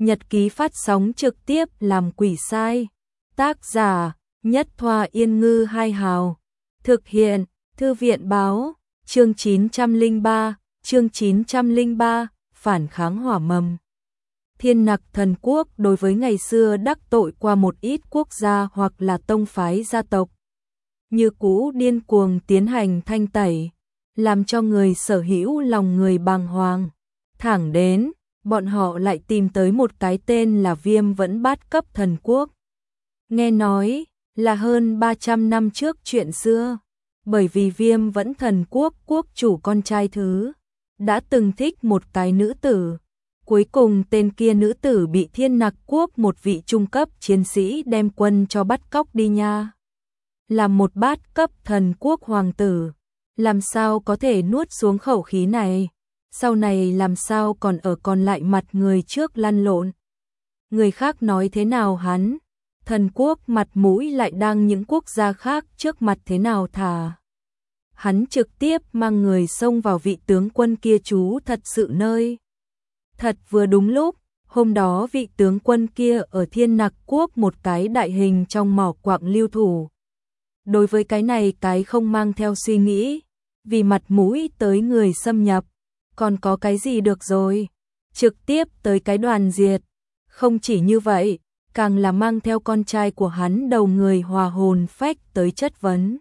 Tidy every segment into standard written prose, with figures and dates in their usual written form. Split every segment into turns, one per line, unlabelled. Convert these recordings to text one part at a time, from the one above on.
Nhật ký phát sóng trực tiếp làm quỷ sai. Tác giả Nhất Thoa Yên Ngư Hai Hào. Thực hiện Thư viện báo. Chương 903, phản kháng hỏa mầm. Thiên Nặc Thần Quốc đối với ngày xưa đắc tội qua một ít quốc gia hoặc là tông phái gia tộc, như cũ điên cuồng tiến hành thanh tẩy, làm cho người sở hữu lòng người bàng hoàng. Thẳng đến, bọn họ lại tìm tới một cái tên là Viêm Vẫn Bát Cấp Thần Quốc. Nghe nói là hơn 300 năm trước chuyện xưa, bởi vì Viêm Vẫn Thần Quốc quốc chủ con trai thứ đã từng thích một cái nữ tử. Cuối cùng tên kia nữ tử bị Thiên Nặc Quốc một vị trung cấp chiến sĩ đem quân cho bắt cóc đi nha. Là một bát cấp thần quốc hoàng tử, làm sao có thể nuốt xuống khẩu khí này, sau này làm sao còn lại mặt người trước lăn lộn. Người khác nói thế nào hắn, thần quốc mặt mũi lại đang những quốc gia khác trước mặt thế nào thà. Hắn trực tiếp mang người xông vào vị tướng quân kia trú thật sự nơi. Thật vừa đúng lúc, hôm đó vị tướng quân kia ở Thiên Nặc Quốc một cái đại hình trong mỏ quặng lưu thủ. Đối với cái này cái không mang theo suy nghĩ, vì mặt mũi tới người xâm nhập, còn có cái gì được rồi, trực tiếp tới cái đoàn diệt. Không chỉ như vậy, càng là mang theo con trai của hắn đầu người hòa hồn phách tới chất vấn.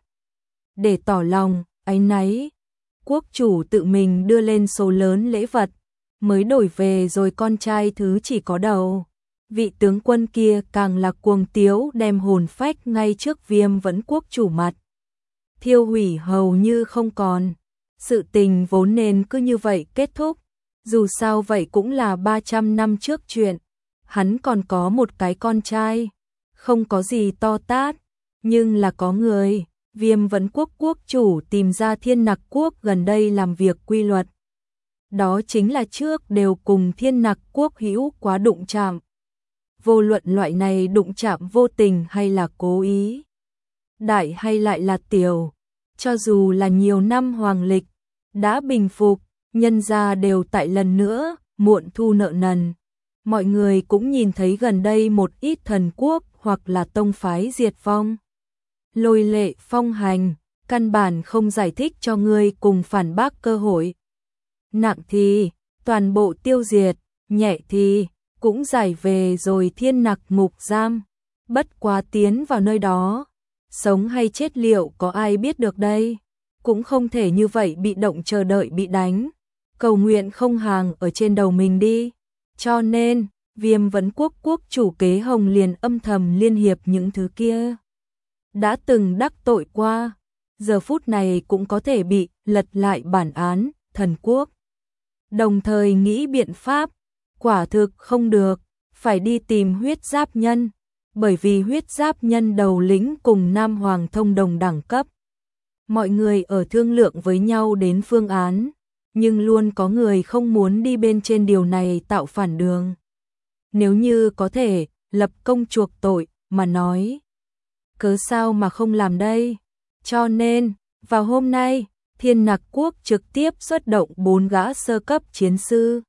Để tỏ lòng, áy náy, quốc chủ tự mình đưa lên số lớn lễ vật, mới đổi về rồi con trai thứ chỉ có đầu. Vị tướng quân kia càng là cuồng tiếu đem hồn phách ngay trước Viêm Vẫn quốc chủ mặt thiêu hủy hầu như không còn. Sự tình vốn nên cứ như vậy kết thúc, dù sao vậy cũng là 300 năm trước chuyện. Hắn còn có một cái con trai, không có gì to tát, nhưng là có người, Viêm Vẫn quốc quốc chủ tìm ra Thiên Nặc Quốc gần đây làm việc quy luật. Đó chính là trước đều cùng Thiên Nặc Quốc hữu quá đụng chạm. Vô luận loại này đụng chạm vô tình hay là cố ý, đại hay lại là tiểu, cho dù là nhiều năm hoàng lịch đã bình phục, nhân gia đều tại lần nữa muộn thu nợ nần. Mọi người cũng nhìn thấy gần đây một ít thần quốc hoặc là tông phái diệt vong, lôi lệ phong hành, căn bản không giải thích cho ngươi cùng phản bác cơ hội. Nặng thì toàn bộ tiêu diệt, nhẹ thì cũng giải về rồi Thiên Nặc ngục giam. Bất quá tiến vào nơi đó, sống hay chết liệu có ai biết được đây. Cũng không thể như vậy bị động chờ đợi bị đánh. Cầu nguyện không hàng ở trên đầu mình đi. Cho nên, Viêm Vẫn quốc quốc chủ Kế Hồng liền âm thầm liên hiệp những thứ kia đã từng đắc tội qua, giờ phút này cũng có thể bị lật lại bản án. Thần quốc đồng thời nghĩ biện pháp, quả thực không được, phải đi tìm Huyết Giáp Nhân, bởi vì Huyết Giáp Nhân đầu lĩnh cùng Nam Hoàng thông đồng đẳng cấp. Mọi người ở thương lượng với nhau đến phương án, nhưng luôn có người không muốn đi bên trên điều này tạo phản đường. Nếu như có thể lập công chuộc tội mà nói, cớ sao mà không làm đây? Cho nên, vào hôm nay, Thiên Nặc Quốc trực tiếp xuất động 4 gã sơ cấp chiến sư,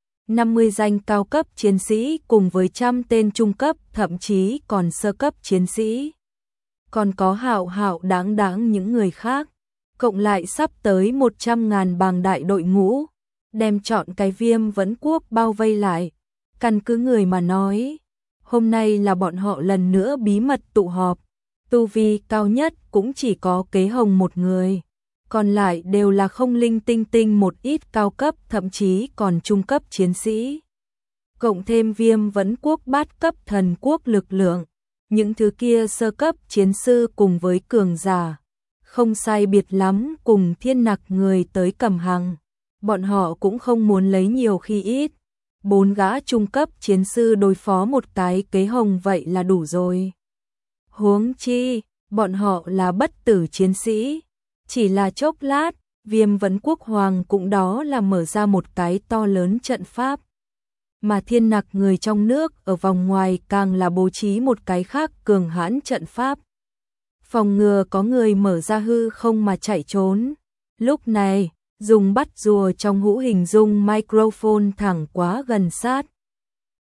50 danh cao cấp chiến sĩ cùng với 100 tên trung cấp thậm chí còn sơ cấp chiến sĩ. Còn có hạo hạo đáng đáng những người khác, cộng lại sắp tới 100.000 bàng đại đội ngũ, đem chọn cái Viêm Vẫn quốc bao vây lại. Căn cứ người mà nói, hôm nay là bọn họ lần nữa bí mật tụ họp, tu vi cao nhất cũng chỉ có Kế Hồng một người. Còn lại đều là không linh tinh tinh một ít cao cấp thậm chí còn trung cấp chiến sĩ. Cộng thêm Viêm Vẫn quốc bát cấp thần quốc lực lượng, những thứ kia sơ cấp chiến sư cùng với cường giả, không sai biệt lắm cùng Thiên Nặc người tới cầm hàng. Bọn họ cũng không muốn lấy nhiều khi ít. 4 gã trung cấp chiến sư đối phó một cái Kế Hồng vậy là đủ rồi. Huống chi, bọn họ là bất tử chiến sĩ. Chỉ là chốc lát, Viêm Vẫn quốc hoàng cũng đó là mở ra một cái to lớn trận pháp. Mà Thiên Nặc người trong nước ở vòng ngoài càng là bố trí một cái khác cường hãn trận pháp. Phòng ngừa có người mở ra hư không mà chạy trốn. Lúc này, dùng bắt rùa trong hũ hình dung microphone thẳng quá gần sát.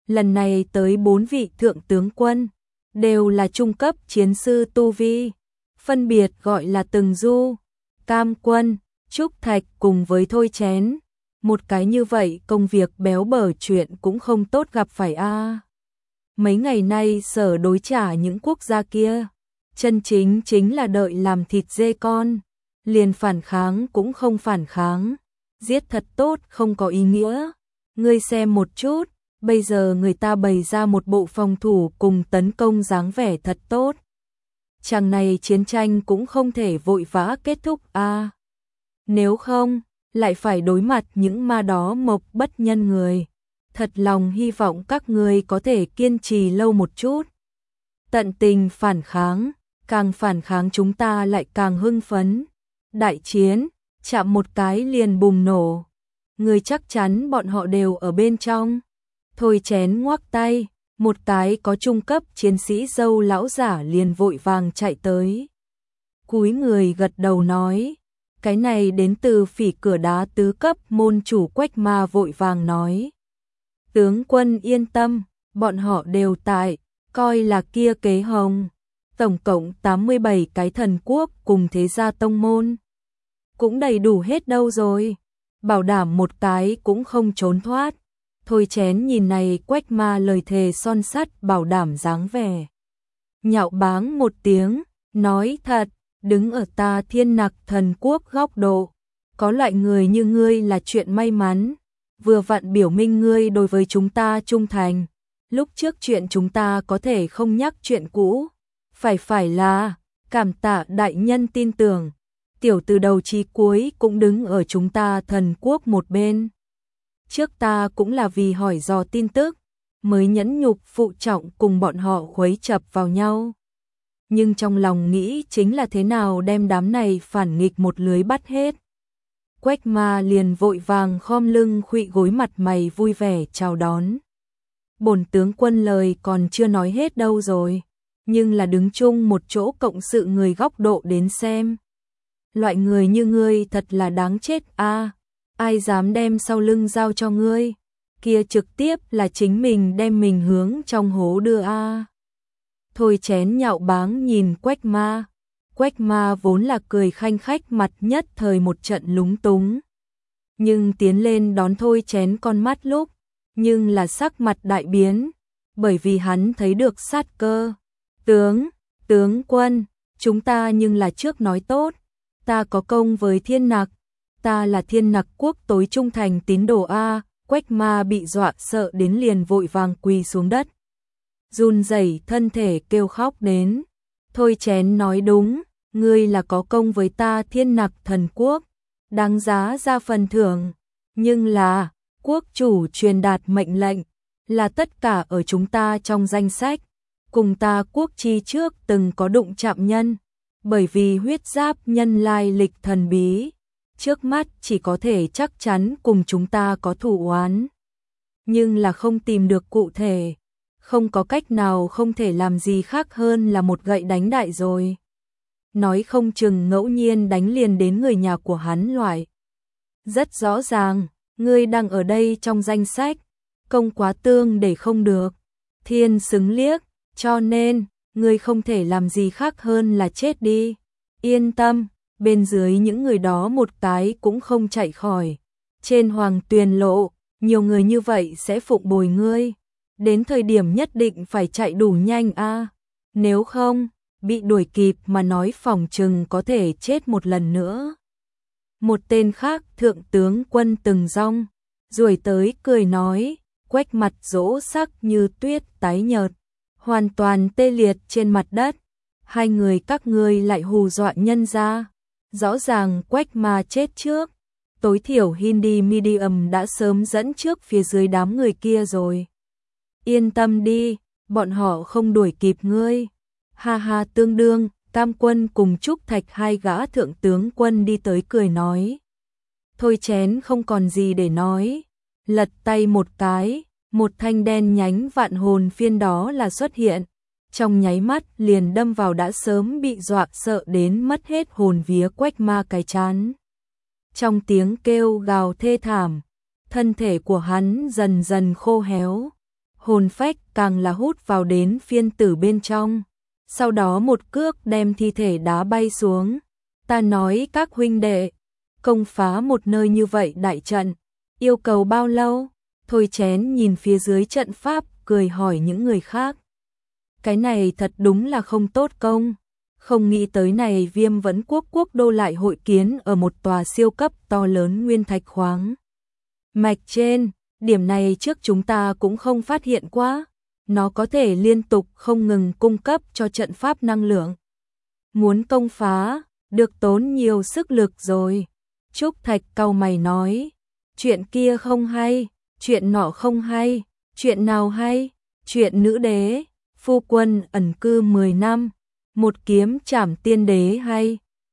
Lần này tới 4 vị thượng tướng quân, đều là trung cấp chiến sư tu vi, phân biệt gọi là Từng Du, Cam Quân, Trúc Thạch cùng với Thôi Chén. Một cái như vậy công việc béo bở chuyện cũng không tốt gặp phải a. Mấy ngày nay Sở đối trả những quốc gia kia, chân chính là đợi làm thịt dê con, liền phản kháng cũng không phản kháng, giết thật tốt không có ý nghĩa. Ngươi xem một chút, bây giờ người ta bày ra một bộ phòng thủ cùng tấn công dáng vẻ thật tốt. Chàng này chiến tranh cũng không thể vội vã kết thúc a. Nếu không, lại phải đối mặt những ma đó mộc bất nhân người. Thật lòng hy vọng các ngươi có thể kiên trì lâu một chút. Tận tình phản kháng, càng phản kháng chúng ta lại càng hưng phấn. Đại chiến, chạm một cái liền bùng nổ. Người chắc chắn bọn họ đều ở bên trong. Thôi Chén ngoắc tay, một cái có trung cấp chiến sĩ dâu lão giả liền vội vàng chạy tới. Cúi người gật đầu nói, cái này đến từ Phỉ Cửa Đá tứ cấp môn chủ Quách Ma vội vàng nói. Tướng quân yên tâm, bọn họ đều tại, coi là kia kế hồng. Tổng cộng 87 cái thần quốc cùng thế gia tông môn. Cũng đầy đủ hết đâu rồi, bảo đảm một cái cũng không trốn thoát. Thôi Chén nhìn này Quách Ma lời thề son sắt bảo đảm dáng vẻ. Nhạo báng một tiếng, nói thật, đứng ở ta Thiên Nặc thần quốc góc độ, có loại người như ngươi là chuyện may mắn, vừa vặn biểu minh ngươi đối với chúng ta trung thành. Lúc trước chuyện chúng ta có thể không nhắc chuyện cũ, phải là cảm tạ đại nhân tin tưởng, tiểu từ đầu chí cuối cũng đứng ở chúng ta thần quốc một bên. Trước ta cũng là vì hỏi dò tin tức, mới nhẫn nhục phụ trọng cùng bọn họ khuấy chập vào nhau. Nhưng trong lòng nghĩ chính là thế nào đem đám này phản nghịch một lưới bắt hết. Quách Ma liền vội vàng khom lưng khuỵu gối mặt mày vui vẻ chào đón. Bổn tướng quân lời còn chưa nói hết đâu rồi, nhưng là đứng chung một chỗ cộng sự người góc độ đến xem. Loại người như ngươi thật là đáng chết a, ai dám đem sau lưng giao cho ngươi, kia trực tiếp là chính mình đem mình hướng trong hố đưa a. Thôi Chén nhạo báng nhìn Quách Ma. Quách Ma vốn là cười khanh khách mặt nhất thời một trận lúng túng. Nhưng tiến lên đón Thôi Chén con mắt lúc, nhưng là sắc mặt đại biến, bởi vì hắn thấy được sát cơ. Tướng quân, chúng ta nhưng là trước nói tốt, ta có công với Thiên Nặc, ta là Thiên Nặc quốc tối trung thành tín đồ a. Quách Ma bị dọa sợ đến liền vội vàng quỳ xuống đất, run rẩy thân thể kêu khóc đến. Thôi Chén nói đúng, ngươi là có công với ta Thiên Nặc thần quốc, đáng giá ra phần thưởng, nhưng là quốc chủ truyền đạt mệnh lệnh, là tất cả ở chúng ta trong danh sách, cùng ta quốc chi trước từng có đụng chạm nhân, bởi vì huyết giáp nhân lai lịch thần bí, trước mắt chỉ có thể chắc chắn cùng chúng ta có thủ oán, nhưng là không tìm được cụ thể, không có cách nào không thể làm gì khác hơn là một gậy đánh đại rồi. Nói không chừng ngẫu nhiên đánh liền đến người nhà của hắn loại. Rất rõ ràng, ngươi đang ở đây trong danh sách, công quá tương để không được, thiên xứng liếc, cho nên, ngươi không thể làm gì khác hơn là chết đi. Yên tâm, bên dưới những người đó một cái cũng không chạy khỏi. Trên Hoàng Tuyền lộ, nhiều người như vậy sẽ phụng bồi ngươi. Đến thời điểm nhất định phải chạy đủ nhanh a, nếu không, bị đuổi kịp mà nói phỏng chừng có thể chết một lần nữa. Một tên khác thượng tướng quân Từng Rong, ruồi tới cười nói, Quách mặt rỗ sắc như tuyết tái nhợt, hoàn toàn tê liệt trên mặt đất. Hai người các ngươi lại hù dọa nhân ra, rõ ràng Quách Ma chết trước, tối thiểu Hindi Medium đã sớm dẫn trước phía dưới đám người kia rồi. Yên tâm đi, bọn họ không đuổi kịp ngươi. Ha ha, tương đương, Cam Quân cùng Trúc Thạch hai gã thượng tướng quân đi tới cười nói. Thôi Chén không còn gì để nói, lật tay một cái, một thanh đen nhánh vạn hồn phiên đó là xuất hiện, trong nháy mắt liền đâm vào đã sớm bị dọa sợ đến mất hết hồn vía Quách Ma cái chán. Trong tiếng kêu gào thê thảm, thân thể của hắn dần dần khô héo. hồn phách càng là hút vào đến phiên tử bên trong. Sau đó một cước đem thi thể đá bay xuống. Ta nói các huynh đệ, công phá một nơi như vậy đại trận, yêu cầu bao lâu? Thôi Chén nhìn phía dưới trận pháp, cười hỏi những người khác. Cái này thật đúng là không tốt công. Không nghĩ tới này Viêm Vẫn Quốc quốc đô lại hội kiến ở một tòa siêu cấp to lớn nguyên thạch khoáng mạch trên, điểm này trước chúng ta cũng không phát hiện quá. Nó có thể liên tục không ngừng cung cấp cho trận pháp năng lượng. Muốn công phá, được tốn nhiều sức lực rồi. Trúc Thạch cau mày nói, chuyện kia không hay, chuyện nọ không hay, chuyện nào hay? Chuyện nữ đế, phu quân ẩn cư 10 năm, một kiếm trảm tiên đế hay.